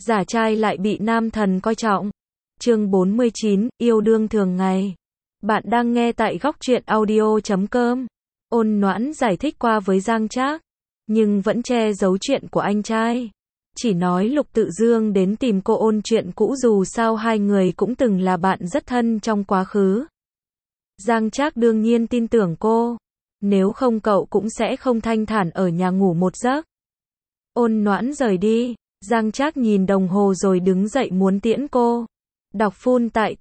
giả trai lại bị nam thần coi trọng. Chương 49, yêu đương thường ngày. Bạn đang nghe tại góc truyện audio.com. Ôn Noãn giải thích qua với Giang Trác, nhưng vẫn che giấu chuyện của anh trai. Chỉ nói Lục Tự Dương đến tìm cô ôn chuyện cũ, dù sao hai người cũng từng là bạn rất thân trong quá khứ. Giang Trác đương nhiên tin tưởng cô, nếu không cậu cũng sẽ không thanh thản ở nhà ngủ một giấc. Ôn Noãn rời đi, Giang Trác nhìn đồng hồ rồi đứng dậy muốn tiễn cô. Đọc full tại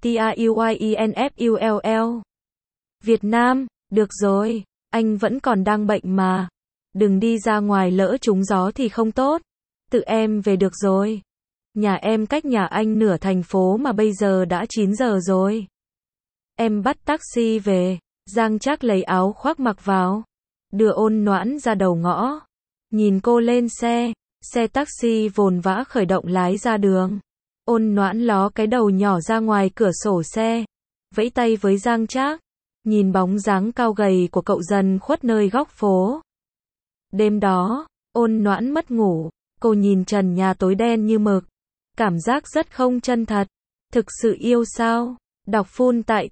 TAUINFULL. Việt Nam, được rồi, anh vẫn còn đang bệnh mà. Đừng đi ra ngoài lỡ trúng gió thì không tốt. Tự em về được rồi. Nhà em cách nhà anh nửa thành phố mà bây giờ đã 9 giờ rồi. Em bắt taxi về. Giang Trác lấy áo khoác mặc vào, đưa Ôn Noãn ra đầu ngõ. Nhìn cô lên xe, xe taxi vồn vã khởi động lái ra đường. Ôn Noãn ló cái đầu nhỏ ra ngoài cửa sổ xe, vẫy tay với Giang Trác. Nhìn bóng dáng cao gầy của cậu dần khuất nơi góc phố. Đêm đó, Ôn Noãn mất ngủ, cô nhìn trần nhà tối đen như mực. Cảm giác rất không chân thật. Thực sự yêu sao? Đọc full tại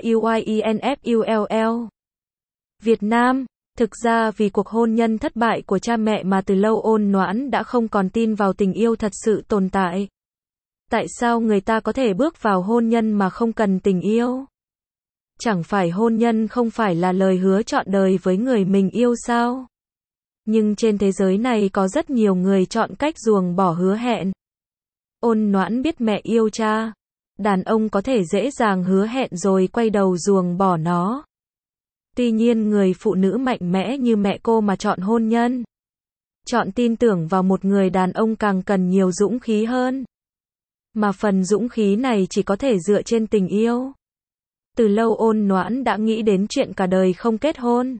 TAUINFULL. Việt Nam, thực ra vì cuộc hôn nhân thất bại của cha mẹ mà từ lâu Ôn Noãn đã không còn tin vào tình yêu thật sự tồn tại. Tại sao người ta có thể bước vào hôn nhân mà không cần tình yêu? Chẳng phải hôn nhân không phải là lời hứa trọn đời với người mình yêu sao? Nhưng trên thế giới này có rất nhiều người chọn cách ruồng bỏ hứa hẹn. Ôn Noãn biết mẹ yêu cha. Đàn ông có thể dễ dàng hứa hẹn rồi quay đầu ruồng bỏ nó. Tuy nhiên người phụ nữ mạnh mẽ như mẹ cô mà chọn hôn nhân, chọn tin tưởng vào một người đàn ông càng cần nhiều dũng khí hơn. Mà phần dũng khí này chỉ có thể dựa trên tình yêu. Từ lâu Ôn Noãn đã nghĩ đến chuyện cả đời không kết hôn.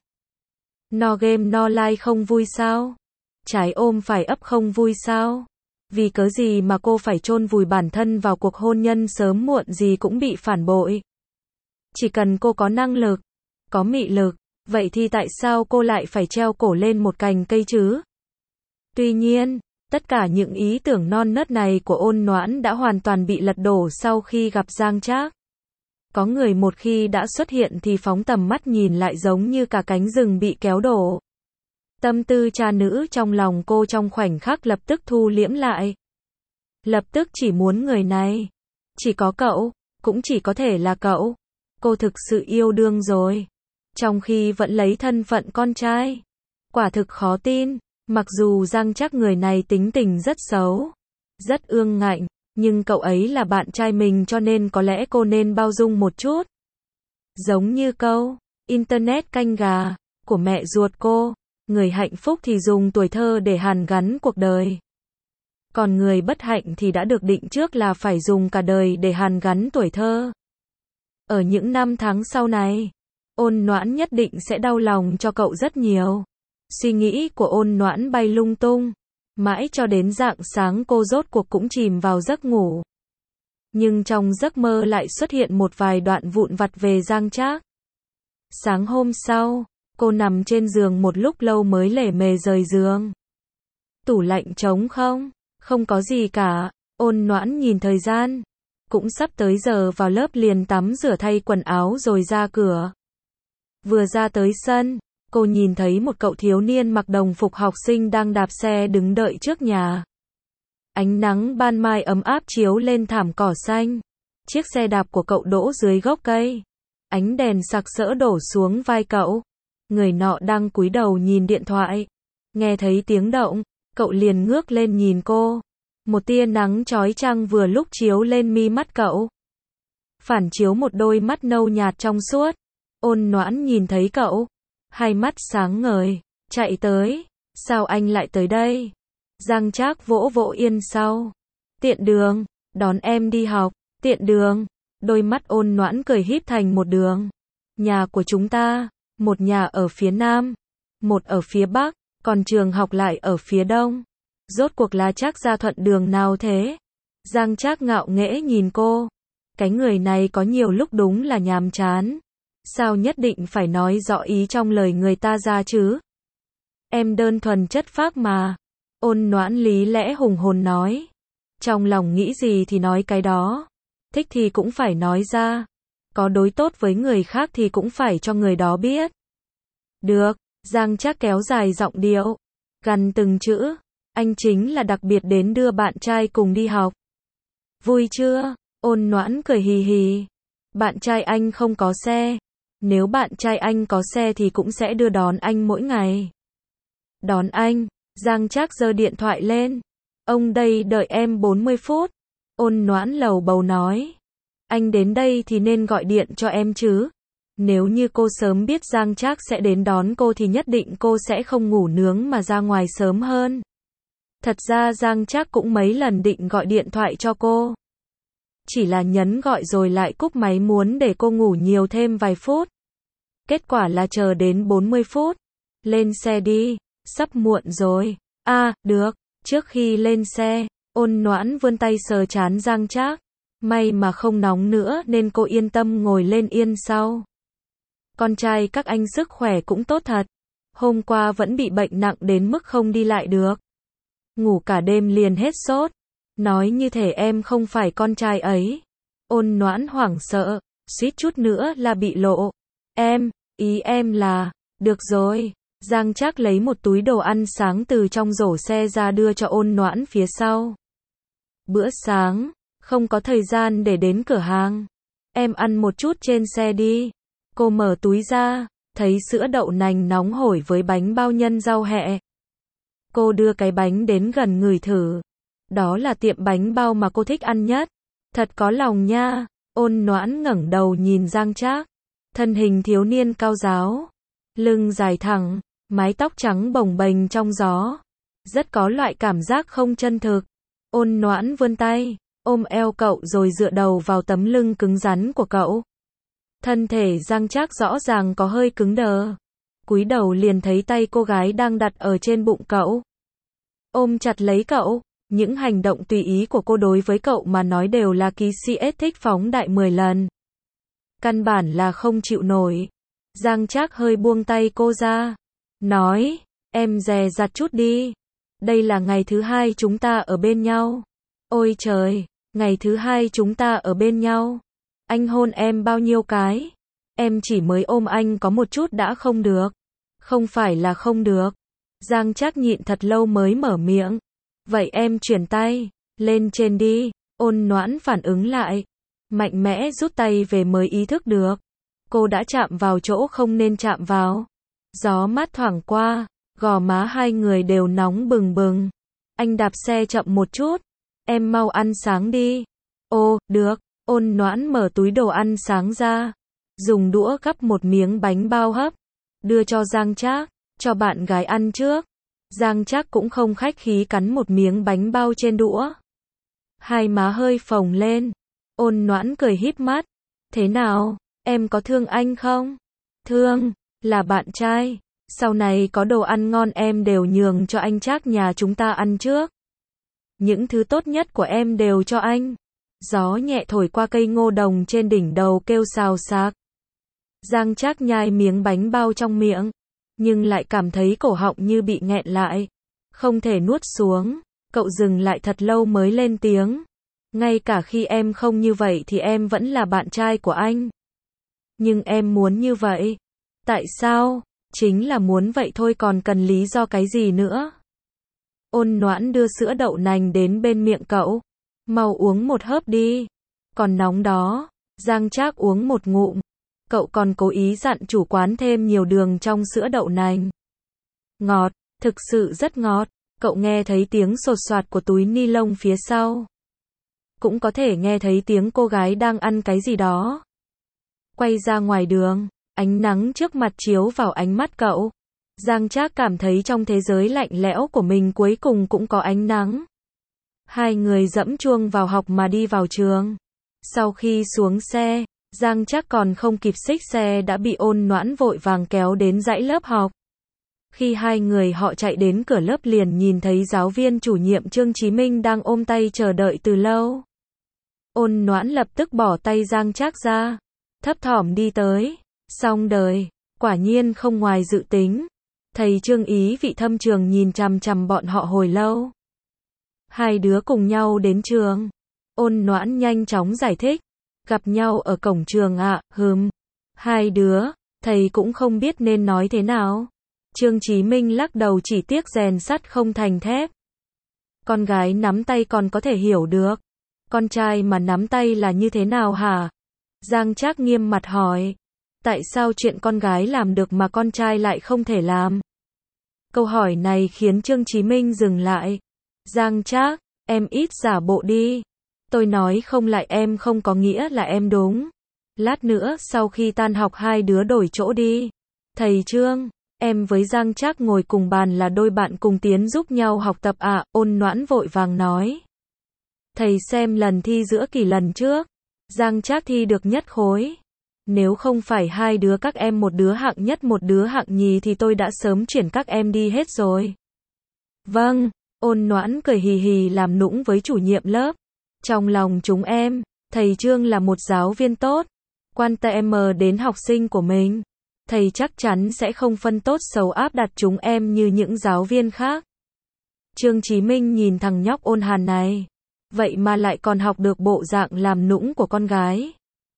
No game no life không vui sao? Trái ôm phải ấp không vui sao? Vì cớ gì mà cô phải chôn vùi bản thân vào cuộc hôn nhân sớm muộn gì cũng bị phản bội? Chỉ cần cô có năng lực, có mị lực, vậy thì tại sao cô lại phải treo cổ lên một cành cây chứ? Tuy nhiên, tất cả những ý tưởng non nớt này của Ôn Noãn đã hoàn toàn bị lật đổ sau khi gặp Giang Trác. Có người một khi đã xuất hiện thì phóng tầm mắt nhìn lại giống như cả cánh rừng bị kéo đổ. Tâm tư cha nữ trong lòng cô trong khoảnh khắc lập tức thu liễm lại. Lập tức chỉ muốn người này. Chỉ có cậu, cũng chỉ có thể là cậu. Cô thực sự yêu đương rồi. Trong khi vẫn lấy thân phận con trai. Quả thực khó tin. Mặc dù Giang Trác người này tính tình rất xấu, rất ương ngạnh, nhưng cậu ấy là bạn trai mình cho nên có lẽ cô nên bao dung một chút. Giống như câu Internet canh gà của mẹ ruột cô, người hạnh phúc thì dùng tuổi thơ để hàn gắn cuộc đời. Còn người bất hạnh thì đã được định trước là phải dùng cả đời để hàn gắn tuổi thơ. Ở những năm tháng sau này, Ôn Noãn nhất định sẽ đau lòng cho cậu rất nhiều. Suy nghĩ của Ôn Noãn bay lung tung. Mãi cho đến rạng sáng cô rốt cuộc cũng chìm vào giấc ngủ. Nhưng trong giấc mơ lại xuất hiện một vài đoạn vụn vặt về Giang Trác. Sáng hôm sau, cô nằm trên giường một lúc lâu mới lể mề rời giường. Tủ lạnh trống không? Không có gì cả. Ôn Noãn nhìn thời gian. Cũng sắp tới giờ vào lớp liền tắm rửa thay quần áo rồi ra cửa. Vừa ra tới sân, cô nhìn thấy một cậu thiếu niên mặc đồng phục học sinh đang đạp xe đứng đợi trước nhà. Ánh nắng ban mai ấm áp chiếu lên thảm cỏ xanh. Chiếc xe đạp của cậu đỗ dưới gốc cây. Ánh đèn sặc sỡ đổ xuống vai cậu. Người nọ đang cúi đầu nhìn điện thoại. Nghe thấy tiếng động, cậu liền ngước lên nhìn cô. Một tia nắng chói chang vừa lúc chiếu lên mi mắt cậu. Phản chiếu một đôi mắt nâu nhạt trong suốt. Ôn Noãn nhìn thấy cậu. Hai mắt sáng ngời, chạy tới. Sao anh lại tới đây? Giang Trác vỗ vỗ yên sau. Tiện đường, đón em đi học. Tiện đường. Đôi mắt Ôn Noãn cười híp thành một đường. Nhà của chúng ta, một nhà ở phía nam, một ở phía bắc, còn trường học lại ở phía đông. Rốt cuộc là Trác gia thuận đường nào thế? Giang Trác ngạo nghễ nhìn cô. Cái người này có nhiều lúc đúng là nhàm chán. Sao nhất định phải nói rõ ý trong lời người ta ra chứ? Em đơn thuần chất phác mà. Ôn Noãn lý lẽ hùng hồn nói. Trong lòng nghĩ gì thì nói cái đó. Thích thì cũng phải nói ra. Có đối tốt với người khác thì cũng phải cho người đó biết. Được, Giang Trác kéo dài giọng điệu. Gằn từng chữ. Anh chính là đặc biệt đến đưa bạn trai cùng đi học. Vui chưa? Ôn Noãn cười hì hì. Bạn trai anh không có xe. Nếu bạn trai anh có xe thì cũng sẽ đưa đón anh mỗi ngày. Đón anh? Giang Trác giơ điện thoại lên. Ông đây đợi em 40 phút. Ôn Noãn lầu bầu nói. Anh đến đây thì nên gọi điện cho em chứ. Nếu như cô sớm biết Giang Trác sẽ đến đón cô thì nhất định cô sẽ không ngủ nướng mà ra ngoài sớm hơn. Thật ra Giang Trác cũng mấy lần định gọi điện thoại cho cô. Chỉ là nhấn gọi rồi lại cúp máy muốn để cô ngủ nhiều thêm vài phút. Kết quả là chờ đến 40 phút. Lên xe đi, sắp muộn rồi. Được. Trước khi lên xe, Ôn Noãn vươn tay sờ trán Giang Trác. May mà không nóng nữa nên cô yên tâm ngồi lên yên sau. Con trai các anh sức khỏe cũng tốt thật. Hôm qua vẫn bị bệnh nặng đến mức không đi lại được. Ngủ cả đêm liền hết sốt. Nói như thể em không phải con trai ấy. Ôn Noãn hoảng sợ, suýt chút nữa là bị lộ. Ý em là, được rồi. Giang Trác lấy một túi đồ ăn sáng từ trong rổ xe ra đưa cho Ôn Noãn phía sau. Bữa sáng, không có thời gian để đến cửa hàng. Em ăn một chút trên xe đi. Cô mở túi ra, thấy sữa đậu nành nóng hổi với bánh bao nhân rau hẹ. Cô đưa cái bánh đến gần ngửi thử. Đó là tiệm bánh bao mà cô thích ăn nhất. Thật có lòng nha. Ôn Noãn ngẩng đầu nhìn Giang Trác. Thân hình thiếu niên cao ráo. Lưng dài thẳng, mái tóc trắng bồng bềnh trong gió. Rất có loại cảm giác không chân thực. Ôn Noãn vươn tay, ôm eo cậu rồi dựa đầu vào tấm lưng cứng rắn của cậu. Thân thể Giang Trác rõ ràng có hơi cứng đờ. Cúi đầu liền thấy tay cô gái đang đặt ở trên bụng cậu. Ôm chặt lấy cậu, những hành động tùy ý của cô đối với cậu mà nói đều là ký CS thích phóng đại 10 lần. Căn bản là không chịu nổi. Giang Trác hơi buông tay cô ra. Nói, em dè dặt chút đi. Đây là ngày thứ hai chúng ta ở bên nhau. Ôi trời, ngày thứ hai chúng ta ở bên nhau. Anh hôn em bao nhiêu cái? Em chỉ mới ôm anh có một chút đã không được. Không phải là không được. Giang Trác nhịn thật lâu mới mở miệng. Vậy em chuyển tay, lên trên đi. Ôn Noãn phản ứng lại. Mạnh mẽ rút tay về mới ý thức được. Cô đã chạm vào chỗ không nên chạm vào. Gió mát thoảng qua, gò má hai người đều nóng bừng bừng. Anh đạp xe chậm một chút. Em mau ăn sáng đi. Ồ, được. Ôn Noãn mở túi đồ ăn sáng ra. Dùng đũa gắp một miếng bánh bao hấp. Đưa cho Giang Trác, cho bạn gái ăn trước. Giang Trác cũng không khách khí cắn một miếng bánh bao trên đũa. Hai má hơi phồng lên. Ôn Noãn cười híp mắt. Thế nào, em có thương anh không? Thương, là bạn trai. Sau này có đồ ăn ngon em đều nhường cho anh Trác nhà chúng ta ăn trước. Những thứ tốt nhất của em đều cho anh. Gió nhẹ thổi qua cây ngô đồng trên đỉnh đầu kêu xào xạc. Giang Trác nhai miếng bánh bao trong miệng, nhưng lại cảm thấy cổ họng như bị nghẹn lại. Không thể nuốt xuống, cậu dừng lại thật lâu mới lên tiếng. Ngay cả khi em không như vậy thì em vẫn là bạn trai của anh. Nhưng em muốn như vậy. Tại sao? Chính là muốn vậy thôi còn cần lý do cái gì nữa? Ôn Noãn đưa sữa đậu nành đến bên miệng cậu. Mau uống một hớp đi. Còn nóng đó. Giang Trác uống một ngụm. Cậu còn cố ý dặn chủ quán thêm nhiều đường trong sữa đậu nành. Ngọt, thực sự rất ngọt. Cậu nghe thấy tiếng sột soạt của túi ni lông phía sau. Cũng có thể nghe thấy tiếng cô gái đang ăn cái gì đó. Quay ra ngoài đường, ánh nắng trước mặt chiếu vào ánh mắt cậu. Giang Trác cảm thấy trong thế giới lạnh lẽo của mình cuối cùng cũng có ánh nắng. Hai người dẫm chuông vào học mà đi vào trường. Sau khi xuống xe, Giang Trác còn không kịp xích xe đã bị Ôn Noãn vội vàng kéo đến dãy lớp học. Khi hai người họ chạy đến cửa lớp liền nhìn thấy giáo viên chủ nhiệm Trương Chí Minh đang ôm tay chờ đợi từ lâu. Ôn Noãn lập tức bỏ tay Giang Trác ra, thấp thỏm đi tới. Xong đời, quả nhiên không ngoài dự tính. Thầy Trương ý vị thâm trường nhìn chằm chằm bọn họ hồi lâu. Hai đứa cùng nhau đến trường. Ôn Noãn nhanh chóng giải thích. Gặp nhau ở cổng trường ạ, Hai đứa, thầy cũng không biết nên nói thế nào. Trương Chí Minh lắc đầu, chỉ tiếc rèn sắt không thành thép. Con gái nắm tay còn có thể hiểu được. Con trai mà nắm tay là như thế nào hả? Giang Trác nghiêm mặt hỏi. Tại sao chuyện con gái làm được mà con trai lại không thể làm? Câu hỏi này khiến Trương Chí Minh dừng lại. Giang Trác, em ít giả bộ đi. Tôi nói không lại em không có nghĩa là em đúng. Lát nữa sau khi tan học hai đứa đổi chỗ đi. Thầy Trương, em với Giang Trác ngồi cùng bàn là đôi bạn cùng tiến giúp nhau học tập ạ, Ôn Noãn vội vàng nói. Thầy xem lần thi giữa kỳ lần trước, Giang Trác thi được nhất khối. Nếu không phải hai đứa các em một đứa hạng nhất một đứa hạng nhì thì tôi đã sớm chuyển các em đi hết rồi. Vâng, Ôn Noãn cười hì hì làm nũng với chủ nhiệm lớp. Trong lòng chúng em, thầy Trương là một giáo viên tốt, quan tâm đến học sinh của mình. Thầy chắc chắn sẽ không phân tốt xấu áp đặt chúng em như những giáo viên khác. Trương Chí Minh nhìn thằng nhóc ôn hàn này. Vậy mà lại còn học được bộ dạng làm nũng của con gái.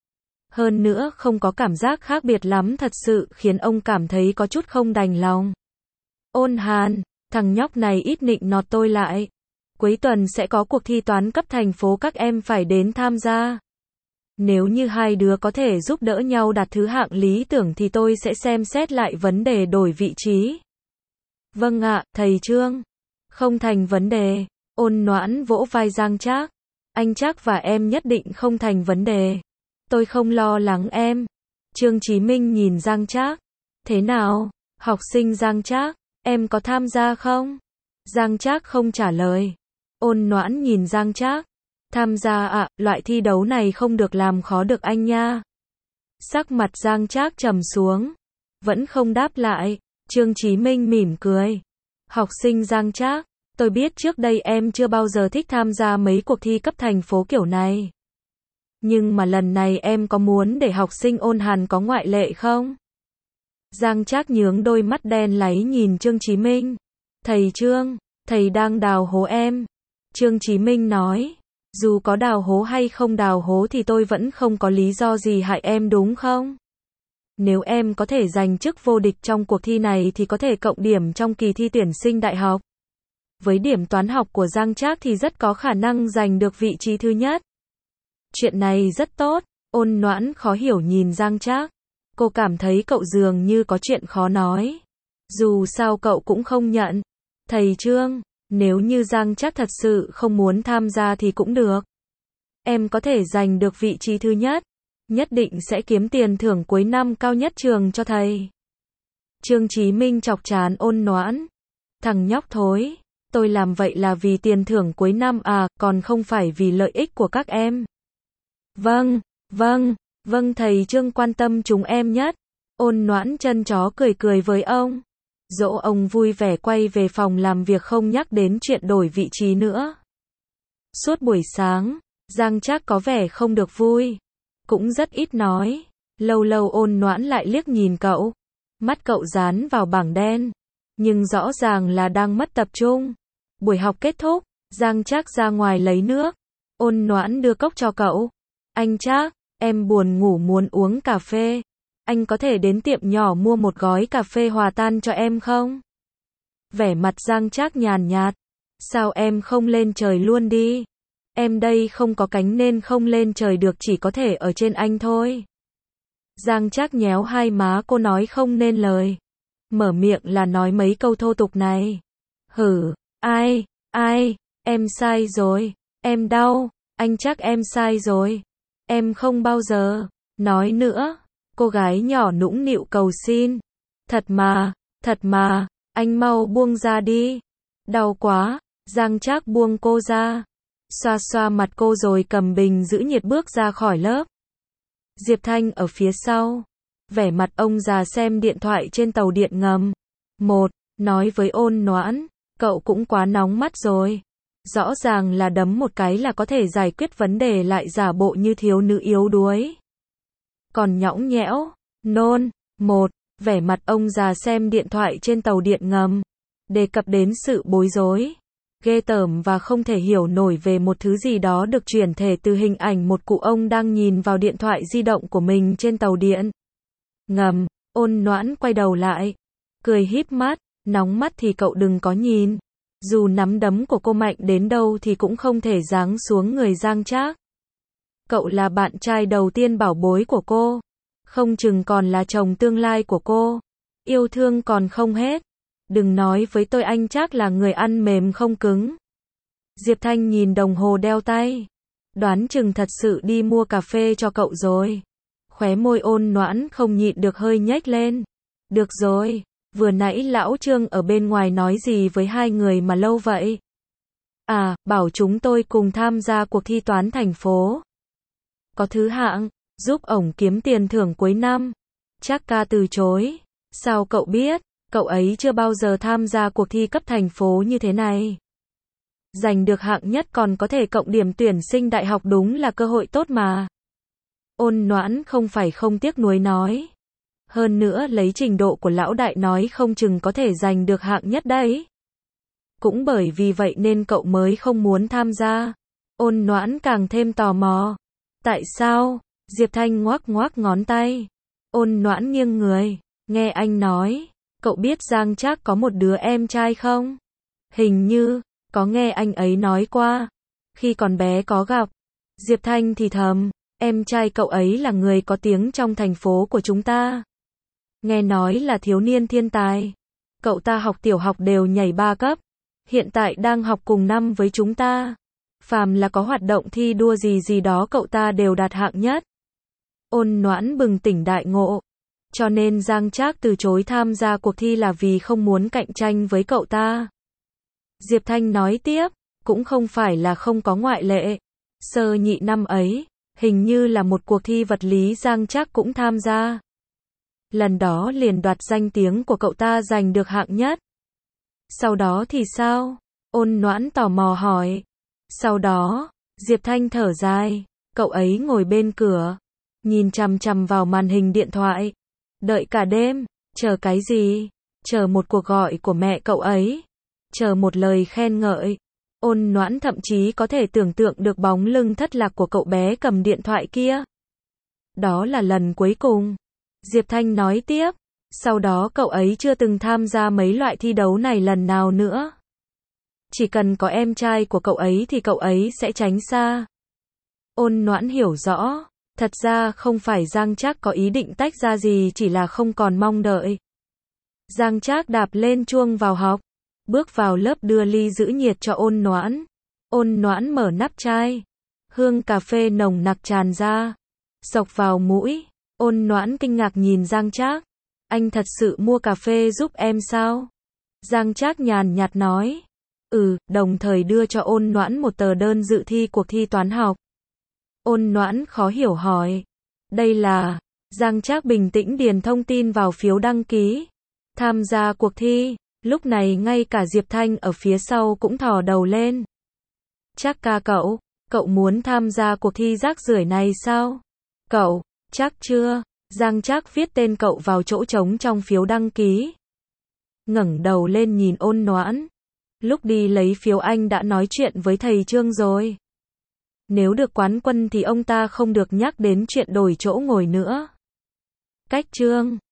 Hơn nữa không có cảm giác khác biệt lắm, thật sự khiến ông cảm thấy có chút không đành lòng. Ôn Hàn, thằng nhóc này ít nịnh nọt tôi lại. Cuối tuần sẽ có cuộc thi toán cấp thành phố, các em phải đến tham gia. Nếu như hai đứa có thể giúp đỡ nhau đạt thứ hạng lý tưởng thì tôi sẽ xem xét lại vấn đề đổi vị trí. Vâng ạ, thầy Trương. Không thành vấn đề. Ôn Noãn vỗ vai Giang Trác. Anh Trác và em nhất định không thành vấn đề. Tôi không lo lắng em. Trương Chí Minh nhìn Giang Trác. Thế nào, học sinh Giang Trác, em có tham gia không? Giang Trác không trả lời. Ôn Noãn nhìn Giang Trác. Tham gia ạ, loại thi đấu này không được làm khó được anh nha. Sắc mặt Giang Trác trầm xuống. Vẫn không đáp lại. Trương Chí Minh mỉm cười. Học sinh Giang Trác, tôi biết trước đây em chưa bao giờ thích tham gia mấy cuộc thi cấp thành phố kiểu này. Nhưng mà lần này em có muốn để học sinh Ôn Hàn có ngoại lệ không? Giang Trác nhướng đôi mắt đen láy nhìn Trương Chí Minh. Thầy Trương, thầy đang đào hố em. Trương Chí Minh nói. Dù có đào hố hay không đào hố thì tôi vẫn không có lý do gì hại em đúng không? Nếu em có thể giành chức vô địch trong cuộc thi này thì có thể cộng điểm trong kỳ thi tuyển sinh đại học. Với điểm toán học của Giang Trác thì rất có khả năng giành được vị trí thứ nhất. Chuyện này rất tốt. Ôn Noãn khó hiểu nhìn Giang Trác. Cô cảm thấy cậu dường như có chuyện khó nói. Dù sao cậu cũng không nhận. Thầy Trương, nếu như Giang Trác thật sự không muốn tham gia thì cũng được. Em có thể giành được vị trí thứ nhất. Nhất định sẽ kiếm tiền thưởng cuối năm cao nhất trường cho thầy. Trương Chí Minh chọc trán Ôn Noãn. Thằng nhóc thối. Tôi làm vậy là vì tiền thưởng cuối năm à, còn không phải vì lợi ích của các em. Vâng, thầy Trương quan tâm chúng em nhất. Ôn Noãn chân chó cười cười với ông. Dỗ ông vui vẻ quay về phòng làm việc không nhắc đến chuyện đổi vị trí nữa. Suốt buổi sáng, Giang Trác có vẻ không được vui. Cũng rất ít nói. Lâu lâu Ôn Noãn lại liếc nhìn cậu. Mắt cậu dán vào bảng đen. Nhưng rõ ràng là đang mất tập trung. Buổi học kết thúc, Giang Trác ra ngoài lấy nước. Ôn Noãn đưa cốc cho cậu. Anh Trác, em buồn ngủ muốn uống cà phê. Anh có thể đến tiệm nhỏ mua một gói cà phê hòa tan cho em không? Vẻ mặt Giang Trác nhàn nhạt. Sao em không lên trời luôn đi? Em đây không có cánh nên không lên trời được, chỉ có thể ở trên anh thôi. Giang Trác nhéo hai má cô nói không nên lời. Mở miệng là nói mấy câu thô tục này. Hử, ai, em sai rồi, em đau, anh Trác em sai rồi. Em không bao giờ nói nữa. Cô gái nhỏ nũng nịu cầu xin. Thật mà, anh mau buông ra đi. Đau quá. Giang Trác buông cô ra. Xoa xoa mặt cô rồi cầm bình giữ nhiệt bước ra khỏi lớp. Diệp Thanh ở phía sau. Vẻ mặt ông già xem điện thoại trên tàu điện ngầm. Nói với Ôn Noãn, cậu cũng quá nóng mắt rồi. Rõ ràng là đấm một cái là có thể giải quyết vấn đề lại giả bộ như thiếu nữ yếu đuối. Còn nhõng nhẽo, nôn. Vẻ mặt ông già xem điện thoại trên tàu điện ngầm. Đề cập đến sự bối rối. ghê tởm và không thể hiểu nổi về một thứ gì đó được chuyển thể từ hình ảnh một cụ ông đang nhìn vào điện thoại di động của mình trên tàu điện ngầm. Ôn Noãn quay đầu lại, cười híp mắt, nóng mắt thì cậu đừng có nhìn. Dù nắm đấm của cô mạnh đến đâu thì cũng không thể giáng xuống người Giang Trác. Cậu là bạn trai đầu tiên bảo bối của cô, không chừng còn là chồng tương lai của cô. Yêu thương còn không hết. Đừng nói với tôi anh Trác là người ăn mềm không cứng. Diệp Thanh nhìn đồng hồ đeo tay, đoán chừng thật sự đi mua cà phê cho cậu rồi. Khóe môi Ôn Noãn không nhịn được hơi nhếch lên. Được rồi, vừa nãy lão Trương ở bên ngoài nói gì với hai người mà lâu vậy? À, bảo chúng tôi cùng tham gia cuộc thi toán thành phố. Có thứ hạng, giúp ổng kiếm tiền thưởng cuối năm. Trác ca từ chối. Sao cậu biết? Cậu ấy chưa bao giờ tham gia cuộc thi cấp thành phố như thế này. Giành được hạng nhất còn có thể cộng điểm tuyển sinh đại học, đúng là cơ hội tốt mà. Ôn Noãn không phải không tiếc nuối nói. Hơn nữa lấy trình độ của lão đại nói không chừng có thể giành được hạng nhất đấy. Cũng bởi vì vậy nên cậu mới không muốn tham gia. Ôn Noãn càng thêm tò mò. Tại sao? Diệp Thanh ngoắc ngoắc ngón tay. Ôn Noãn nghiêng người. Nghe anh nói, cậu biết Giang Trác có một đứa em trai không? Hình như, có nghe anh ấy nói qua. Khi còn bé có gặp. Diệp Thanh thì thầm, em trai cậu ấy là người có tiếng trong thành phố của chúng ta. Nghe nói là thiếu niên thiên tài. Cậu ta học tiểu học đều nhảy 3 cấp. Hiện tại đang học cùng năm với chúng ta. Phàm là có hoạt động thi đua gì gì đó cậu ta đều đạt hạng nhất. Ôn Noãn bừng tỉnh đại ngộ. Cho nên Giang Trác từ chối tham gia cuộc thi là vì không muốn cạnh tranh với cậu ta. Diệp Thanh nói tiếp, cũng không phải là không có ngoại lệ. Sơ nhị năm ấy, hình như là một cuộc thi vật lý Giang Trác cũng tham gia. Lần đó liền đoạt danh tiếng của cậu ta giành được hạng nhất. Sau đó thì sao? Ôn Noãn tò mò hỏi. Sau đó, Diệp Thanh thở dài, cậu ấy ngồi bên cửa, nhìn chằm chằm vào màn hình điện thoại. Đợi cả đêm, chờ cái gì? Chờ một cuộc gọi của mẹ cậu ấy. Chờ một lời khen ngợi. Ôn Noãn thậm chí có thể tưởng tượng được bóng lưng thất lạc của cậu bé cầm điện thoại kia. Đó là lần cuối cùng. Diệp Thanh nói tiếp. Sau đó cậu ấy chưa từng tham gia mấy loại thi đấu này lần nào nữa. Chỉ cần có em trai của cậu ấy thì cậu ấy sẽ tránh xa. Ôn Noãn hiểu rõ. Thật ra không phải Giang Trác có ý định tách ra gì, chỉ là không còn mong đợi. Giang Trác đạp lên chuông vào học, bước vào lớp đưa ly giữ nhiệt cho Ôn Noãn. Ôn Noãn mở nắp chai, hương cà phê nồng nặc tràn ra, xộc vào mũi. Ôn Noãn kinh ngạc nhìn Giang Trác. Anh thật sự mua cà phê giúp em sao? Giang Trác nhàn nhạt nói. Đồng thời đưa cho Ôn Noãn một tờ đơn dự thi cuộc thi toán học. Ôn Noãn khó hiểu hỏi. Đây là... Giang Trác bình tĩnh điền thông tin vào phiếu đăng ký. Tham gia cuộc thi. Lúc này ngay cả Diệp Thanh ở phía sau cũng thò đầu lên. Trác ca cậu muốn tham gia cuộc thi rác rưởi này sao? Cậu, chắc chưa? Giang Trác viết tên cậu vào chỗ trống trong phiếu đăng ký. Ngẩng đầu lên nhìn Ôn Noãn. Lúc đi lấy phiếu anh đã nói chuyện với thầy Trương rồi. Nếu được quán quân thì ông ta không được nhắc đến chuyện đổi chỗ ngồi nữa. Cách Trương